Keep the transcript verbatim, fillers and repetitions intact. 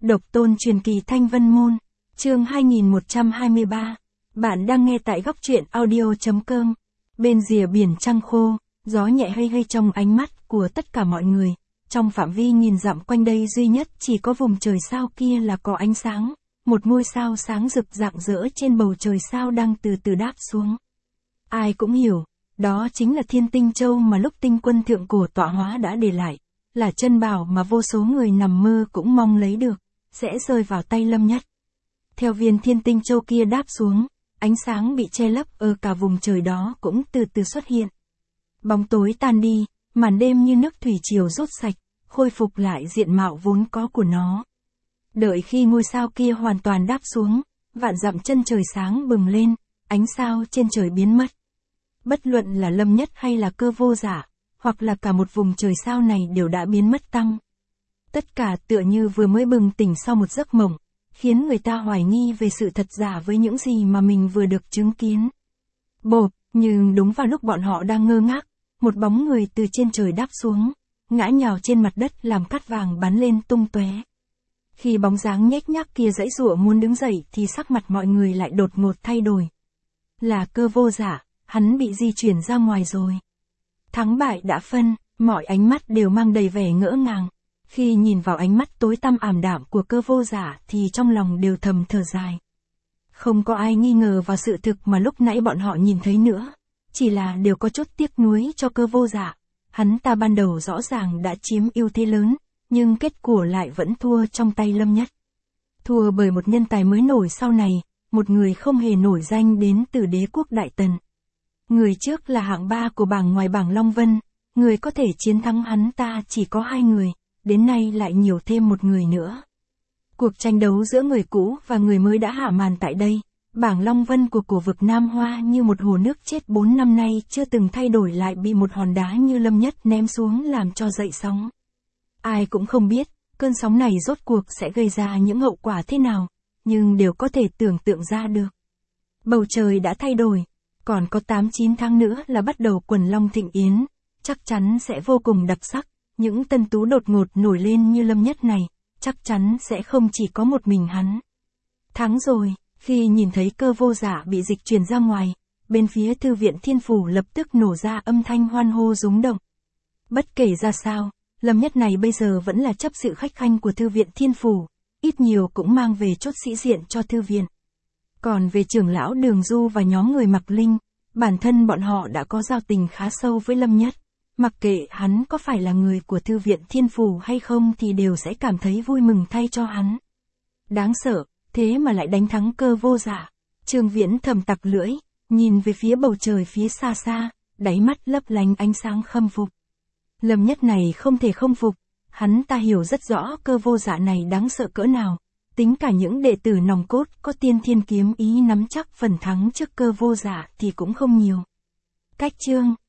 Độc tôn truyền kỳ Thanh Vân Môn, chương hai nghìn một trăm hai mươi ba. Bạn đang nghe tại góc truyện audio.com. Bên rìa biển trăng khô, gió nhẹ hơi hơi trong ánh mắt của tất cả mọi người. Trong phạm vi nghìn dặm quanh đây duy nhất chỉ có vùng trời sao kia là có ánh sáng. Một ngôi sao sáng rực rạng rỡ trên bầu trời sao đang từ từ đáp xuống. Ai cũng hiểu, đó chính là Thiên Tinh Châu mà lúc Tinh Quân thượng cổ tọa hóa đã để lại. Là chân bảo mà vô số người nằm mơ cũng mong lấy được, sẽ rơi vào tay Lâm Nhất. Theo viên Thiên Tinh Châu kia đáp xuống, ánh sáng bị che lấp ở cả vùng trời đó cũng từ từ xuất hiện. Bóng tối tan đi, màn đêm như nước thủy triều rút sạch, khôi phục lại diện mạo vốn có của nó. Đợi khi ngôi sao kia hoàn toàn đáp xuống, vạn dặm chân trời sáng bừng lên, ánh sao trên trời biến mất. Bất luận là Lâm Nhất hay là Cơ Vô Giả, hoặc là cả một vùng trời sao này đều đã biến mất tăng. Tất cả tựa như vừa mới bừng tỉnh sau một giấc mộng, khiến người ta hoài nghi về sự thật giả với những gì mà mình vừa được chứng kiến. Bộp, nhưng đúng vào lúc bọn họ đang ngơ ngác, một bóng người từ trên trời đáp xuống, ngã nhào trên mặt đất làm cát vàng bắn lên tung tóe. Khi bóng dáng nhếch nhác kia giãy giụa muốn đứng dậy thì sắc mặt mọi người lại đột ngột thay đổi. Là Cơ Vô Giả, hắn bị di chuyển ra ngoài rồi. Thắng bại đã phân, mọi ánh mắt đều mang đầy vẻ ngỡ ngàng. Khi nhìn vào ánh mắt tối tăm ảm đạm của Cơ Vô Giả thì trong lòng đều thầm thở dài. Không có ai nghi ngờ vào sự thực mà lúc nãy bọn họ nhìn thấy nữa. Chỉ là đều có chút tiếc nuối cho Cơ Vô Giả. Hắn ta ban đầu rõ ràng đã chiếm ưu thế lớn, nhưng kết quả lại vẫn thua trong tay Lâm Nhất. Thua bởi một nhân tài mới nổi sau này, một người không hề nổi danh đến từ đế quốc Đại Tần. Người trước là hạng ba của bảng ngoài bảng Long Vân, người có thể chiến thắng hắn ta chỉ có hai người, đến nay lại nhiều thêm một người nữa. Cuộc tranh đấu giữa người cũ và người mới đã hạ màn tại đây. Bảng Long Vân của cổ vực Nam Hoa như một hồ nước chết bốn năm nay chưa từng thay đổi lại bị một hòn đá như Lâm Nhất ném xuống làm cho dậy sóng. Ai cũng không biết, cơn sóng này rốt cuộc sẽ gây ra những hậu quả thế nào, nhưng đều có thể tưởng tượng ra được. Bầu trời đã thay đổi, còn có tám chín tháng nữa là bắt đầu quần Long Thịnh Yến, chắc chắn sẽ vô cùng đặc sắc. Những tân tú đột ngột nổi lên như Lâm Nhất này, chắc chắn sẽ không chỉ có một mình hắn. Thắng rồi, khi nhìn thấy Cơ Vô Giả bị dịch chuyển ra ngoài, bên phía Thư viện Thiên Phủ lập tức nổ ra âm thanh hoan hô rúng động. Bất kể ra sao, Lâm Nhất này bây giờ vẫn là chấp sự khách khanh của Thư viện Thiên Phủ, ít nhiều cũng mang về chút sĩ diện cho Thư viện. Còn về trưởng lão Đường Du và nhóm người Mạc Linh, bản thân bọn họ đã có giao tình khá sâu với Lâm Nhất. Mặc kệ hắn có phải là người của Thư viện Thiên Phủ hay không thì đều sẽ cảm thấy vui mừng thay cho hắn. Đáng sợ, thế mà lại đánh thắng Cơ Vô Giả. Trương Viễn thầm tặc lưỡi, nhìn về phía bầu trời phía xa xa, đáy mắt lấp lánh ánh sáng khâm phục. Lâm Nhất này không thể không phục, hắn ta hiểu rất rõ Cơ Vô Giả này đáng sợ cỡ nào. Tính cả những đệ tử nòng cốt có Tiên Thiên Kiếm Ý nắm chắc phần thắng trước Cơ Vô Giả thì cũng không nhiều. Cách chương